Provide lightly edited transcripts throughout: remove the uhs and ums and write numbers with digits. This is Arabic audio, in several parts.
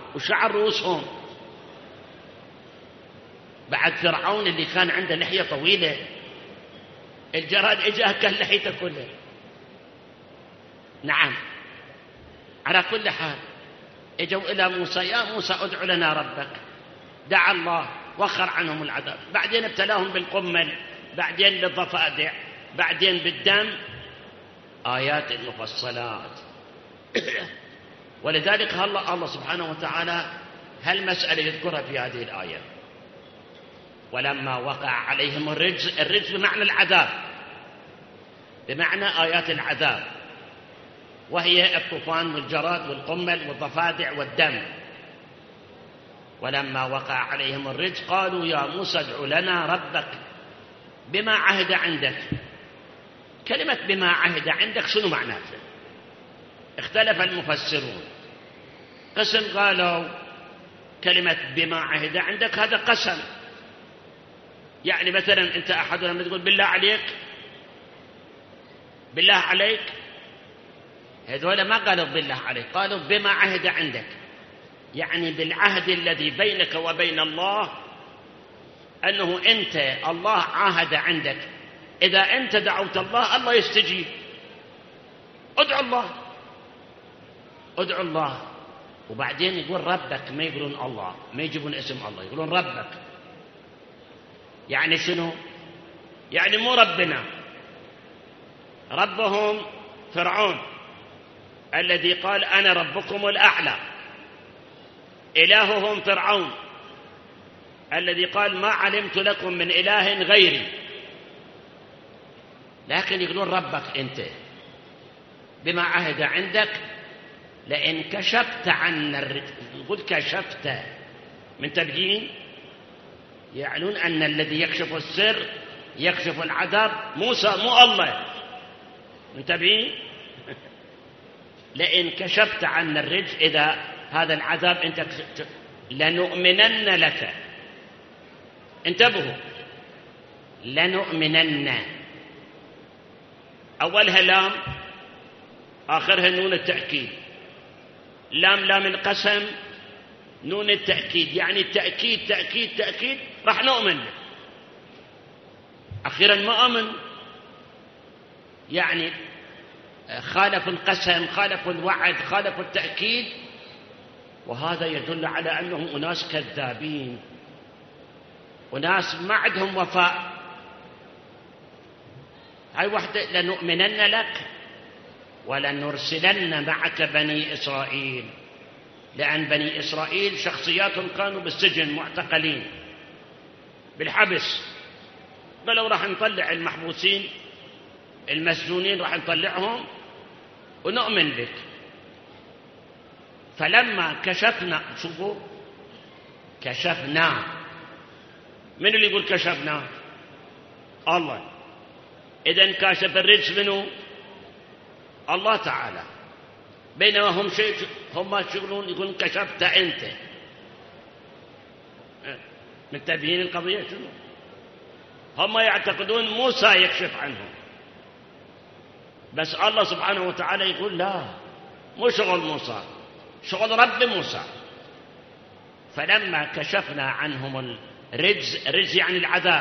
وشعر رؤوسهم. بعد فرعون اللي كان عنده لحية طويلة، الجراد اجاه كان لحيته كلها. نعم. على كل حال اجوا الى موسى: يا موسى ادع لنا ربك. دعا الله وخر عنهم العذاب، بعدين ابتلاهم بالقمل، بعدين بالضفادع، بعدين بالدم. آيات مفصلات. ولذلك الله سبحانه وتعالى هالمسألة يذكرها في هذه الآية: ولما وقع عليهم الرجز. الرجز بمعنى العذاب، بمعنى آيات العذاب، وهي الطوفان والجراد والقمل والضفادع والدم. ولما وقع عليهم الرجز قالوا: يا موسى ادع لنا ربك بما عهد عندك. كلمة بما عهد عندك شنو معناها؟ اختلف المفسرون. قسم قالوا كلمة بما عهد عندك هذا قسم، يعني مثلا أنت أحد لما تقول بالله عليك، بالله عليك، هذول ما قالوا بالله عليك، قالوا بما عهد عندك، يعني بالعهد الذي بينك وبين الله، أنه أنت الله عاهد عندك إذا أنت دعوت الله الله يستجيب. ادعوا الله، ادعوا الله. وبعدين يقول ربك، ما يقولون الله، ما يجيبون اسم الله، يقولون ربك. يعني شنو؟ يعني مو ربنا، ربهم فرعون الذي قال أنا ربكم الأعلى، إلههم فرعون الذي قال ما علمت لكم من إله غيري. لكن يقولون ربك أنت بما عهد عندك، لئن كشفت عنا يقول كشفت من تبيين، يعنون أن الذي يكشف السر يكشف العذاب موسى مو الله. منتبهين؟ لئن كشفت عنا الرجز، إذا هذا العذاب أنت لنؤمنن لك. انتبهوا، لنؤمنن، أولها لام آخرها نون التأكيد. لام القسم، نون التأكيد، يعني التأكيد تأكيد تأكيد راح نؤمن. أخيرا ما أمن، يعني خالف القسم، خالف الوعد، خالف التأكيد. وهذا يدل على أنهم أناس كذابين، وناس ما عندهم وفاء. هاي وحدة: لنؤمنن لك ولنرسلن معك بني إسرائيل. لأن بني إسرائيل شخصياتهم كانوا بالسجن، معتقلين بالحبس. قالوا راح نطلع المحبوسين المسجونين، راح نطلعهم ونؤمن بك. فلما كشفنا، شوفوا كشفنا، من اللي يقول كشفنا؟ الله. إذن كاشف الرجس منه الله تعالى، بينما هم هم يشغلون يقولون كشفت أنت. متفقين القضية شنو؟ هم يعتقدون موسى يكشف عنهم، بس الله سبحانه وتعالى يقول لا، مو شغل موسى، شغل رب موسى. فلما كشفنا عنهم الرجز يعني العذاب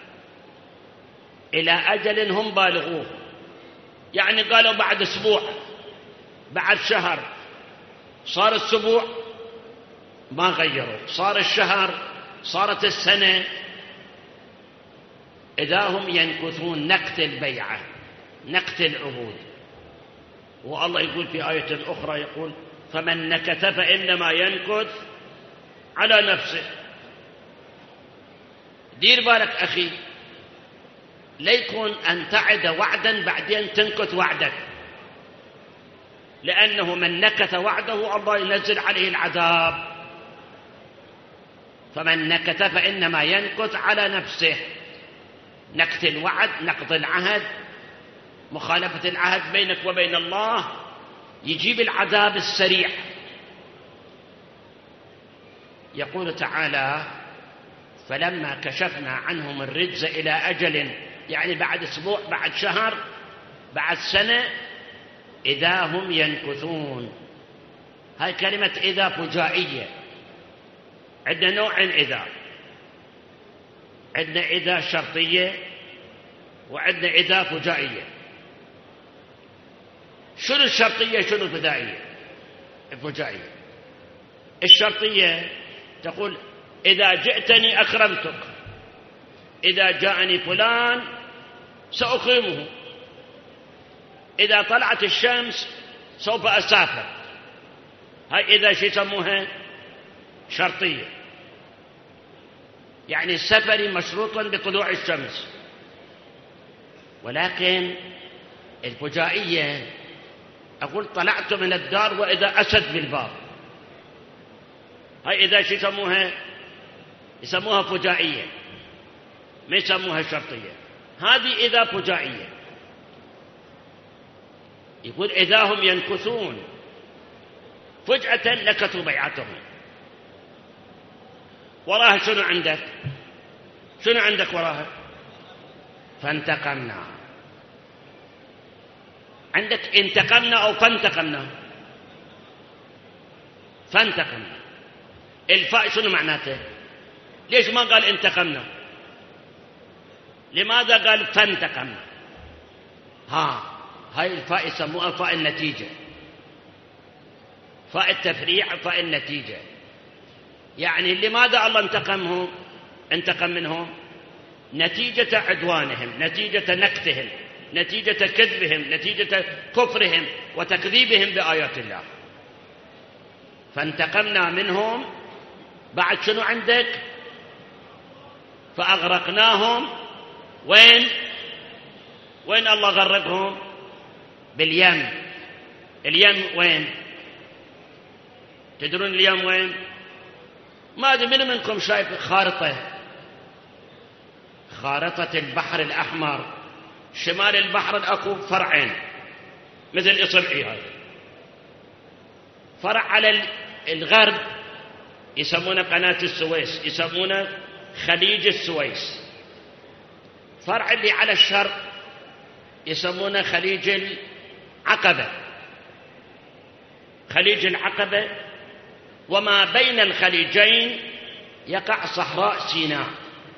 إلى أجل هم بالغوه، يعني قالوا بعد أسبوع، بعد شهر، صار الأسبوع ما غيروا، صار الشهر، صارت السنة، إذا هم ينكثون نكث البيعة، نكث العهود. والله يقول في آية أخرى، يقول فمن نكث فإنما ينكث على نفسه. دير بالك أخي، ليكون أن تعد وعدا بعدين تنكث وعدك، لأنه من نكث وعده الله ينزل عليه العذاب. فمن نكث فإنما ينكث على نفسه. نكث الوعد، نقض العهد، مخالفة العهد بينك وبين الله يجيب العذاب السريع. يقول تعالى فلما كشفنا عنهم الرجز إلى أجل، يعني بعد أسبوع، بعد شهر، بعد سنة، إذا هم ينكثون. هاي كلمة إذا فجائية. عندنا نوعين إذا، عندنا إذا شرطية وعندنا إذا فجائية. شنو الشرطية شنو الفجائية؟ الفجائية الشرطية تقول إذا جئتني أكرمتك، إذا جاءني فلان سأكرمه، إذا طلعت الشمس سوف أسافر. هاي إذا شو يسموها؟ شرطية، يعني السفر مشروط بطلوع الشمس. ولكن الفجائية أقول طلعت من الدار وإذا أسد بالباب، هاي إذا شو يسموها؟ يسموها فجائية، ما يسموها شرطية. هذه إذا فجائية. يقول إذا هم ينكثون فجأة نكثوا بيعتهم. وراها شنو عندك؟ شنو عندك وراها؟ فانتقمنا. عندك انتقمنا أو فانتقمنا؟ فانتقمنا. الفاء شنو معناته؟ ليش ما قال انتقمنا؟ لماذا قال فانتقمنا؟ هاي الفاء يسموها فاء النتيجة، فاء التفريع، فاء النتيجة. يعني لماذا الله انتقم منهم؟ نتيجة عدوانهم، نتيجة نكثهم، نتيجة كذبهم، نتيجة كفرهم وتكذيبهم بآيات الله. فانتقمنا منهم. بعد شنو عندك؟ فأغرقناهم. وين الله غرقهم؟ باليم. اليم وين؟ تدرون اليم وين؟ ما أدري من منكم شايف خارطة البحر الأحمر؟ شمال البحر الأكو فرعين مثل إصبعي هذا. فرع على الغرب يسمونه قناة السويس، يسمونه خليج السويس. فرع اللي على الشرق يسمونه خليج العقبة. خليج العقبة وما بين الخليجين يقع صحراء سيناء.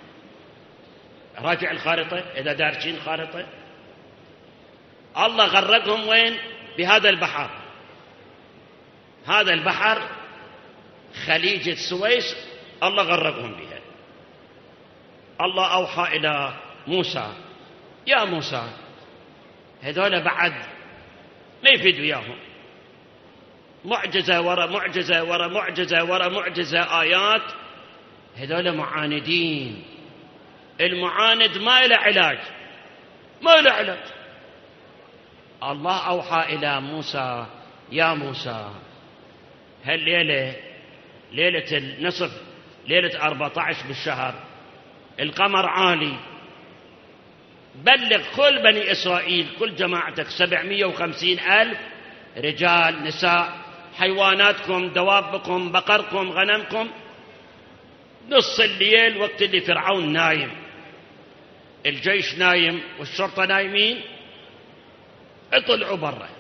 راجع الخارطة إذا دارسين خارطة. الله غرقهم وين؟ بهذا البحر. هذا البحر خليج السويس الله غرقهم بها. الله أوحى إلى موسى: يا موسى هذول بعد ما يفيد وياهم، معجزة ورا معجزة ورا معجزة ورا معجزة، آيات. هذول معاندين. المعاند ما له علاج، ما له علاج. الله أوحى إلى موسى: يا موسى هالليلة ليلة النصف، ليلة 14 بالشهر، القمر عالي، بلغ كل بني إسرائيل، كل جماعتك 750,000 رجال نساء، حيواناتكم، دوابكم، بقركم، غنمكم، نص الليل وقت اللي فرعون نايم، الجيش نايم والشرطة نايمين، اطلعوا برا.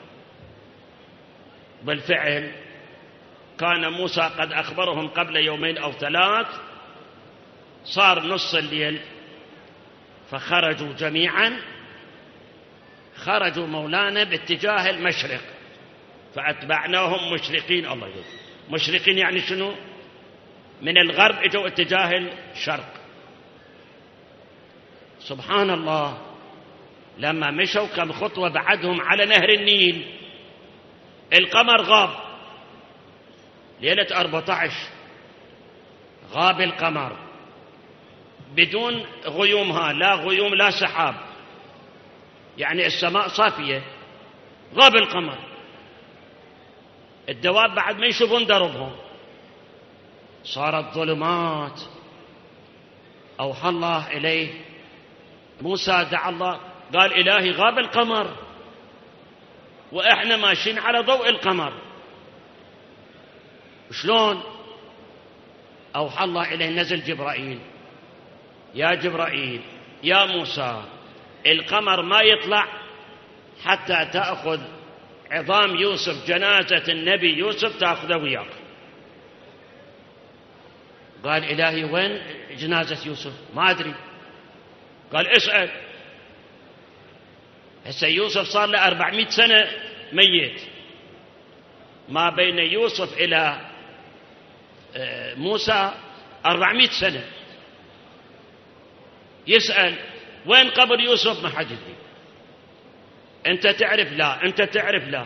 بالفعل كان موسى قد أخبرهم قبل 2 أو 3. صار نص الليل فخرجوا جميعا، خرجوا مولانا باتجاه المشرق، فأتبعناهم مشرقين. الله يقول مشرقين يعني شنو؟ من الغرب اجوا اتجاه الشرق. سبحان الله، لما مشوا كم خطوة بعدهم على نهر النيل، القمر غاب. ليلة 14 غاب القمر بدون غيومها، لا غيوم لا سحاب، يعني السماء صافية، غاب القمر. الدواب بعد ما يشوفون دربهم، صارت ظلمات. أوحى الله إليه موسى، دعا الله قال: إلهي غاب القمر وإحنا ماشيين على ضوء القمر، شلون؟ أوحى الله إليه، نزل جبرائيل: يا جبرائيل يا موسى، القمر ما يطلع حتى تأخذ عظام يوسف، جنازة النبي يوسف تأخذه وياك. قال إلهي وين جنازة يوسف؟ ما أدري. قال اسأل. هسه يوسف صار له 400 سنة ميت، ما بين يوسف إلى موسى 400 سنة. يسأل وين قبر يوسف؟ ما حد يدري. أنت تعرف؟ لا. أنت تعرف؟ لا.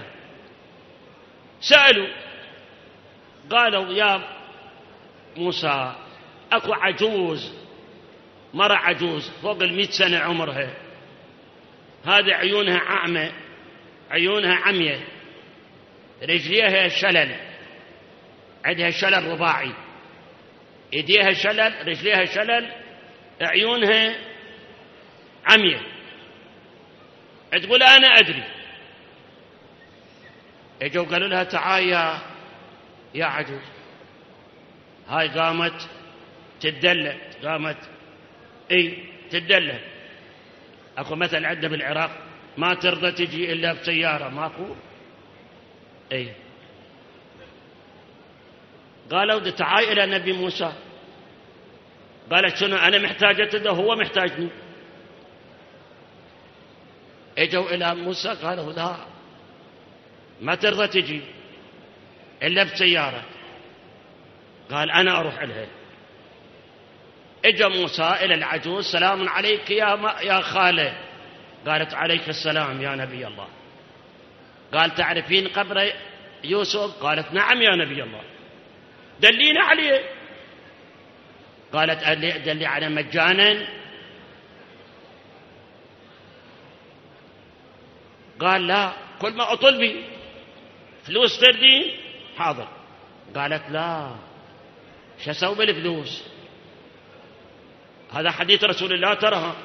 سألوا قالوا يا موسى أكو عجوز، مرة عجوز فوق 100 سنة عمرها، هذه عيونها أعمى، عيونها عمية، رجليها شلل، عندها شلل رباعي، ايديها شلل، رجليها شلل، عيونها عمية. تقول أنا أدري. اجوا قالوا لها تعال يا عجوز. هاي قامت تدلى، قامت تدلى. اكو مثل عندنا بالعراق، ما ترضى تجي الا بسياره، ماكو؟ قالوا تعال الى نبي موسى. قالت شنو؟ انا محتاجته، هو محتاجني. اجوا الى موسى قالوا لا، ما ترضى تجي الا بسياره. قال انا اروح لها. اجا موسى الى العجوز، سلام عليك يا خاله. قالت عليك السلام يا نبي الله. قال تعرفين قبر يوسف؟ قالت نعم يا نبي الله. دلينا عليه. قالت دلي على مجانا. قال لا، كل ما أطلبي فلوس تردين حاضر. قالت لا، شو اسوي بالفلوس؟ هذا حديث رسول الله ترها.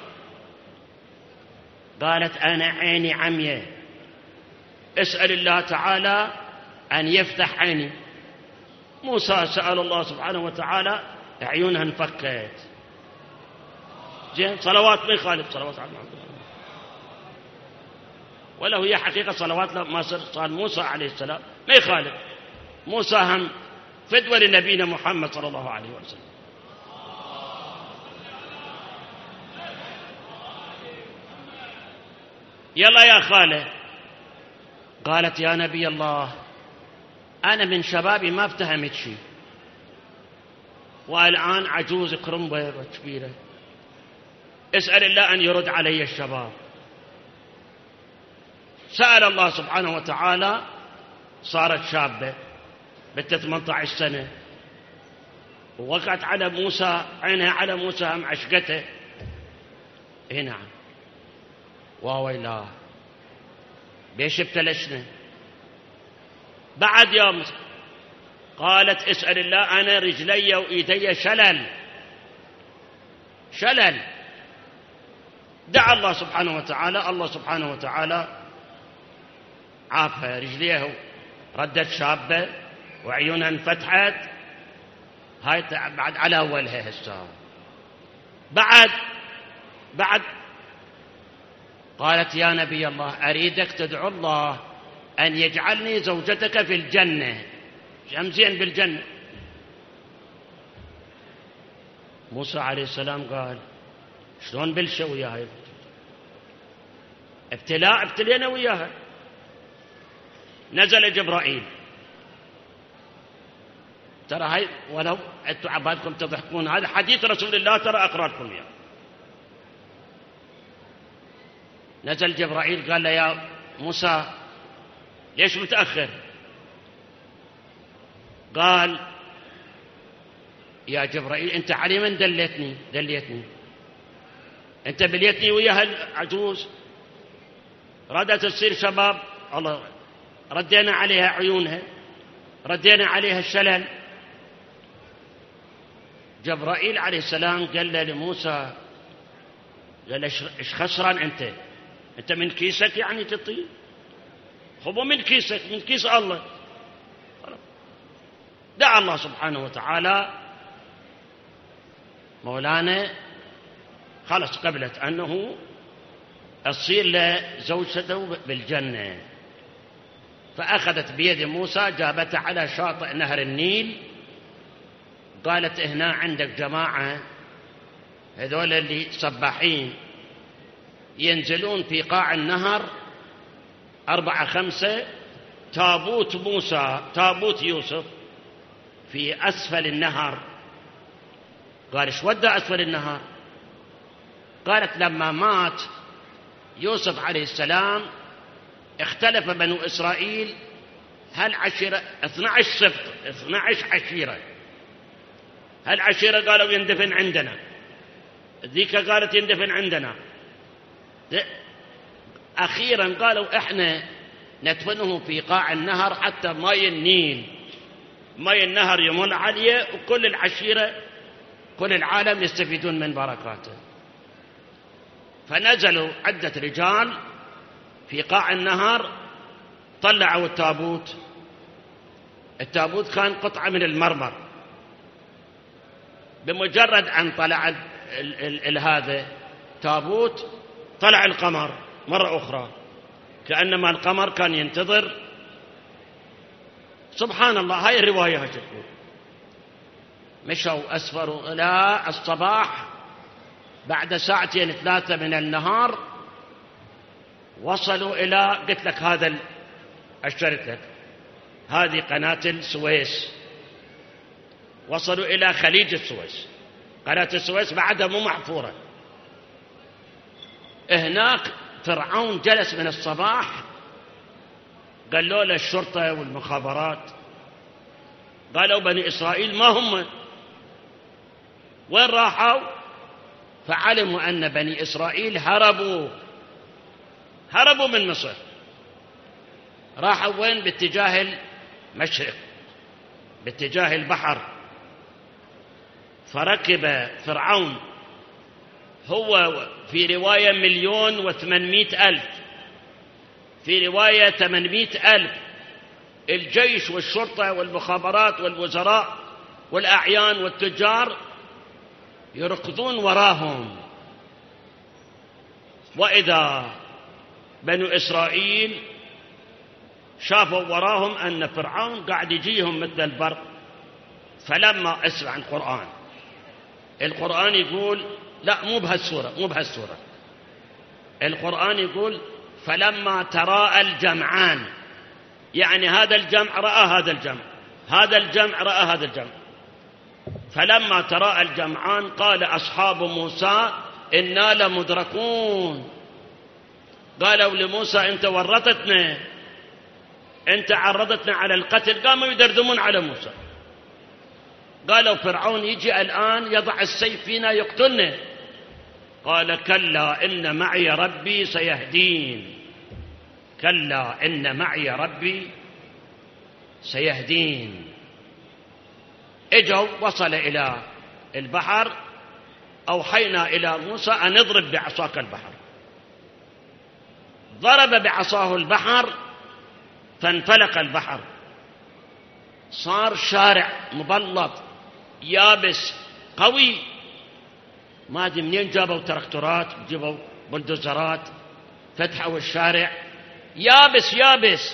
قالت أنا عيني عمية، اسأل الله تعالى أن يفتح عيني. موسى سأل الله سبحانه وتعالى، عيونها انفكت. زين، صلوات ما يخالف صلوات على محمد، ولا هي حقيقة صلوات ما صار موسى عليه السلام ما يخالف. موسى هم فدوى لنبينا محمد صلى الله عليه وسلم. يلا يا خالة. قالت يا نبي الله أنا من شبابي ما افتهمت شيء، والآن عجوز كرمبة كبيرة، اسأل الله أن يرد علي الشباب. سأل الله سبحانه وتعالى، صارت شابة بنت 18 سنة، ووقعت على موسى، عينها على موسى هم عشقته. نعم. وويلاه بيش ابتلشنا بعد يوم. قالت اسأل الله، أنا رجلي وإيدي شلل. دعا الله سبحانه وتعالى، الله سبحانه وتعالى عافها، رجليه ردت شابة وعيونها انفتحت. هاي بعد على أولها هسه. بعد قالت يا نبي الله أريدك تدعو الله أن يجعلني زوجتك في الجنة، شمسين بالجنة. موسى عليه السلام قال شلون بلشة وياها؟ ابتلينا وياها. نزل جبرائيل. ترى هاي ولو انتم عبادكم تضحكون، هذا حديث رسول الله، ترى اقرا لكم اياه. نزل جبرائيل قال له يا موسى ليش متأخر؟ قال يا جبرائيل أنت علي من دليتني أنت بليتني وياها العجوز، ردت تصير شباب، الله ردينا عليها عيونها، ردينا عليها الشلل. جبرائيل عليه السلام قال له لموسى، قال له ايش خسران انت من كيسك يعني تطير؟ خذوا من كيسك، من كيس الله. دعا الله سبحانه وتعالى، مولانا خلص قبلت أنه تصير له زوجته بالجنة. فأخذت بيد موسى جابته على شاطئ نهر النيل، قالت هنا عندك جماعة هذول اللي سباحين ينزلون في قاع النهر 4 5، تابوت موسى تابوت يوسف في أسفل النهر. قال ايش ودى أسفل النهر؟ قالت لما مات يوسف عليه السلام اختلف بنو إسرائيل هل عشيرة 12 سبط 12 عشيرة، هل عشيرة قالوا يندفن عندنا، ذيك قالت يندفن عندنا، أخيرا قالوا إحنا ندفنه في قاع النهر حتى ماء النيل ماء النهر يمر عليه وكل العشيرة كل العالم يستفيدون من بركاته. فنزلوا عدة رجال في قاع النهر، طلعوا التابوت. التابوت كان قطعة من المرمر، بمجرد أن طلع هذا تابوت طلع القمر مرة أخرى، كأنما القمر كان ينتظر. سبحان الله، هاي الرواية هتقول مشوا أسفروا إلى الصباح، بعد 2 3 من النهار وصلوا إلى، قلت لك هذا أشرت لك هذه قناة السويس، وصلوا إلى خليج السويس. قناة السويس بعدها مو محفورة. هناك فرعون جلس من الصباح، قالوا له الشرطة والمخابرات، قالوا بني إسرائيل ما هم وين راحوا؟ فعلموا أن بني إسرائيل هربوا من مصر. راحوا وين؟ باتجاه المشرق، باتجاه البحر. فركب فرعون هو في رواية 1,800,000، في رواية 800,000، الجيش والشرطة والمخابرات والوزراء والأعيان والتجار يركضون وراهم. وإذا بنو إسرائيل شافوا وراهم أن فرعون قاعد يجيهم مثل البرق. فلما اسمع القرآن يقول لا، مو بهالسورة. القرآن يقول فلما تراءى الجمعان، يعني هذا الجمع رأى هذا الجمع، هذا الجمع رأى هذا الجمع. فلما تراءى الجمعان قال أصحاب موسى إنا لمدركون. قالوا لموسى أنت ورطتنا، أنت عرضتنا على القتل. قاموا يدردمون على موسى، قالوا فرعون يجي الآن يضع السيف فينا يقتلنا. قال كلا إن معي ربي سيهدين، كلا إن معي ربي سيهدين. اجوا وصل إلى البحر، أوحينا إلى موسى أن اضرب بعصاك البحر. ضرب بعصاه البحر فانفلق البحر، صار شارع مبلط يابس قوي. ما ادري منين جابوا تراكتورات، جابوا بلدوزرات، فتحوا الشارع يابس.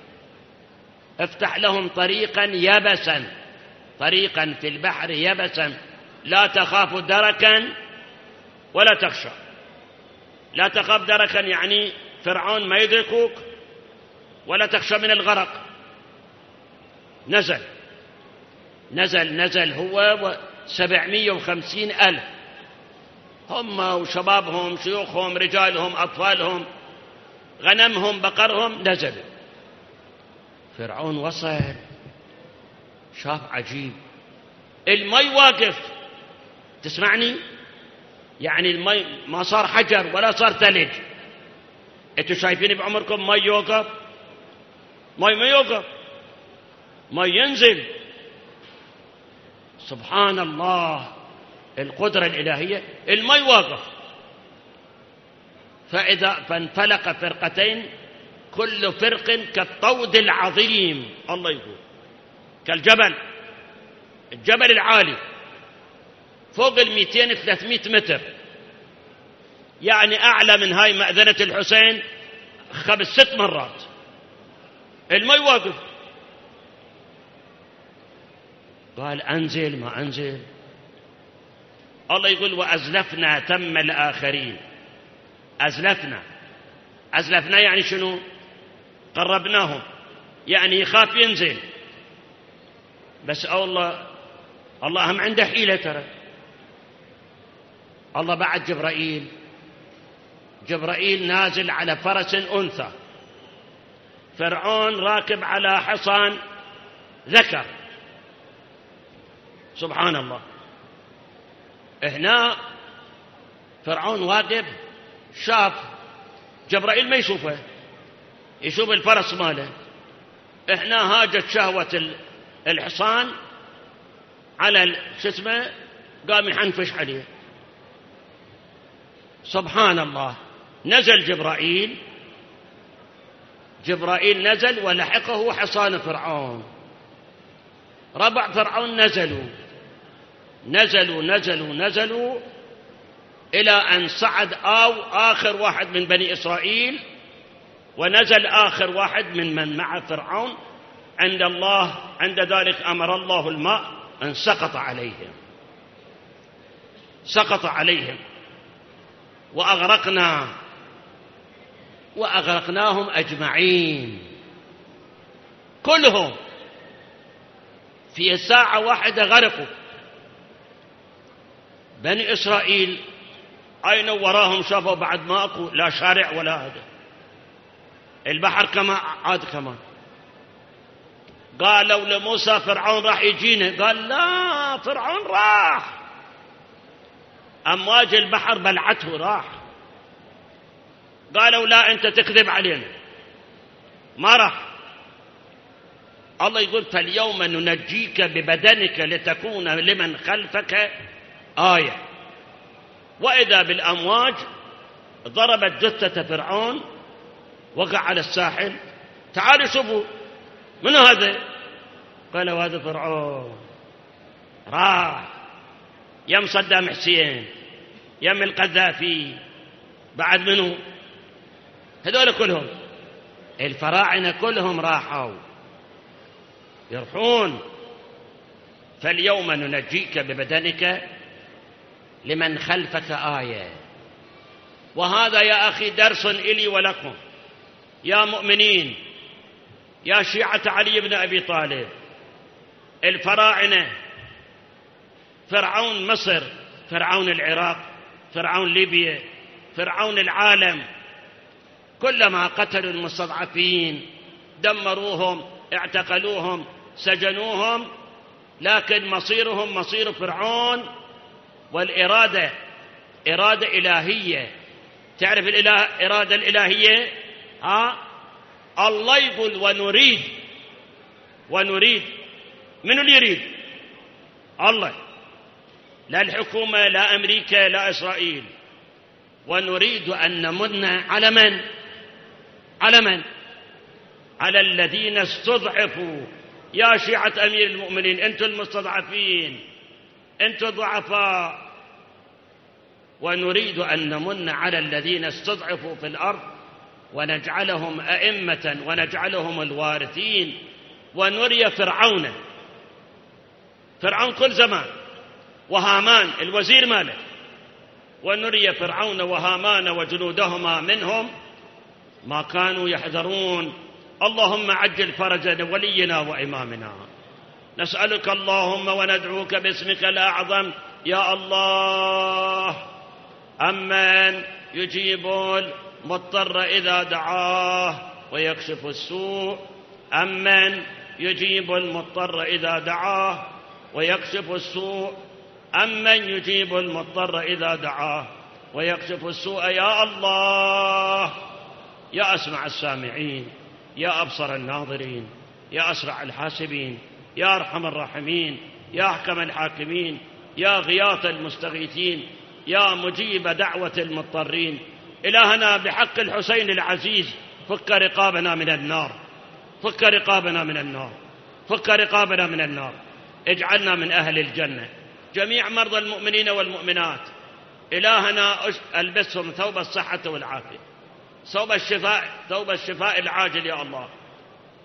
افتح لهم طريقا يبسا، طريقا في البحر يبسا، لا تخاف دركا ولا تخشى. لا تخاف دركا يعني فرعون ما يدركوك، ولا تخشى من الغرق. نزل هو 750,000، هم وشبابهم شيوخهم رجالهم أطفالهم غنمهم بقرهم نزلوا. فرعون وصل شاف عجيب، المي واقف. تسمعني؟ يعني المي ما صار حجر ولا صار ثلج. انتوا شايفين بعمركم مي يوقف؟ مي ما يوقف، مي ينزل. سبحان الله، القدرة الإلهية. المي واقف. فانفلق فرقتين، كل فرق كالطود العظيم. الله يقول كالجبل، الجبل العالي فوق 200-300 متر، يعني أعلى من هاي مأذنة الحسين 5-6 مرات. الماء واقف. قال أنزل ما أنزل. الله يقول وأزلفنا ثم الآخرين. أزلفنا يعني شنو؟ قربناهم، يعني يخاف ينزل. بس الله هم عنده حيلة ترى. الله بعد جبرائيل نازل على فرس أنثى، فرعون راكب على حصان ذكر. سبحان الله. هنا فرعون واقف شاف جبرائيل، ما يشوفه، يشوف الفرس ماله. هنا هاجت شهوة الحصان على شو اسمه، قام يحنفش عليه. سبحان الله. نزل جبرائيل نزل ولحقه حصان فرعون. ربع فرعون نزلوا إلى أن صعد آخر واحد من بني إسرائيل، ونزل آخر واحد من مع فرعون عند ذلك أمر الله الماء أن سقط عليهم وأغرقناهم أجمعين كلهم في ساعة واحدة. غرقوا بني إسرائيل. أين وراهم شافوا بعد ما أكو لا شارع ولا هذا، البحر كما عاد كمان. قالوا لموسى فرعون راح يجينا، قال لا، فرعون راح، أمواج البحر بلعته راح. قالوا لا، أنت تكذب علينا، ما راح. الله يقول فاليوم ننجيك ببدنك لتكون لمن خلفك آية. وإذا بالأمواج ضربت جثة فرعون، وقع على الساحل. تعالوا شوفوا من هذا. قالوا هذا فرعون راح، يم صدام حسين، يم القذافي، بعد منه هذول كلهم الفراعنة كلهم راحوا يرحون. فاليوم ننجيك ببدنك لمن خلفك آية. وهذا يا أخي درس إلي ولكم يا مؤمنين، يا شيعة علي بن أبي طالب. الفراعنة، فرعون مصر، فرعون العراق، فرعون ليبيا، فرعون العالم، كلما قتلوا المستضعفين دمروهم، اعتقلوهم، سجنوهم، لكن مصيرهم مصير فرعون. والإرادة إرادة إلهية. تعرف الإرادة الإلهية؟ الله يقول ونريد. من اللي يريد؟ الله، لا الحكومة، لا أمريكا، لا إسرائيل. ونريد أن نمن على من؟ على الذين استضعفوا. يا شيعة أمير المؤمنين، أنتم المستضعفين، أنتم ضعفاء. ونريد أن نمن على الذين استضعفوا في الأرض ونجعلهم أئمة ونجعلهم الوارثين. ونري فرعون كل زمان، وهامان الوزير ماله. ونري فرعون وهامان وجنودهما منهم ما كانوا يحذرون. اللهم عجل فرج ولينا وإمامنا. نسألك اللهم وندعوك باسمك الأعظم يا الله، أمن يجيب المضطر إذا دعاه ويكشف السوء. أمن يجيب المضطر إذا دعاه ويكشف السوء. أمن يجيب المضطر إذا دعاه ويكشف السوء. يا الله، يا أسمع السامعين، يا أبصر الناظرين، يا أسرع الحاسبين، يا أرحم الراحمين، يا أحكم الحاكمين، يا غياث المستغيثين، يا مجيب دعوة المضطرين. إلهنا بحق الحسين العزيز فك رقابنا من النار، فك رقابنا من النار، فك رقابنا من النار. اجعلنا من أهل الجنة. جميع مرضى المؤمنين والمؤمنات إلهنا ألبسهم ثوب الصحة والعافية، ثوب الشفاء العاجل يا الله.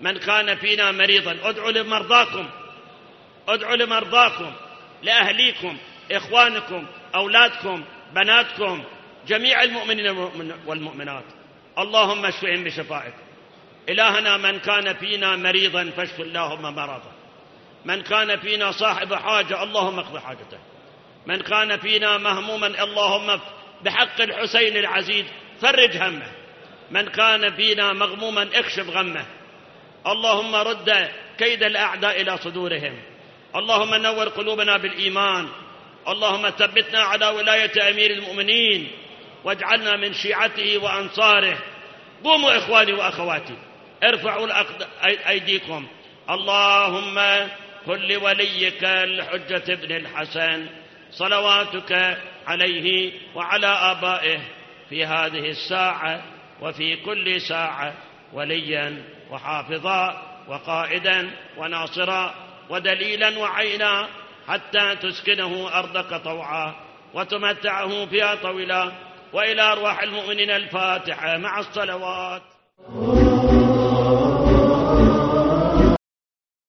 من كان فينا مريضا ادعوا لمرضاكم، ادعوا لمرضاكم، لأهليكم، إخوانكم، أولادكم، بناتكم، جميع المؤمنين والمؤمنات، اللهم اشفهم بشفائك. إلهنا من كان فينا مريضا فاشف اللهم مرضه، من كان فينا صاحب حاجة اللهم اقض حاجته، من كان فينا مهموما اللهم بحق الحسين العزيز فرج همه، من كان فينا مغموما اكشف غمه، اللهم رد كيد الأعداء إلى صدورهم، اللهم نور قلوبنا بالإيمان، اللهم ثبتنا على ولاية أمير المؤمنين واجعلنا من شيعته وأنصاره. قوموا إخواني وأخواتي، ارفعوا أيديكم. اللهم كن لوليك الحجة ابن الحسن صلواتك عليه وعلى آبائه في هذه الساعة وفي كل ساعة وليا وحافظا وقائدا وناصرا ودليلا وعينا، حتى تسكنه أرضك طوعا وتمتعه فيها طويلا. وإلى أرواح المؤمنين الفاتحة مع الصلوات.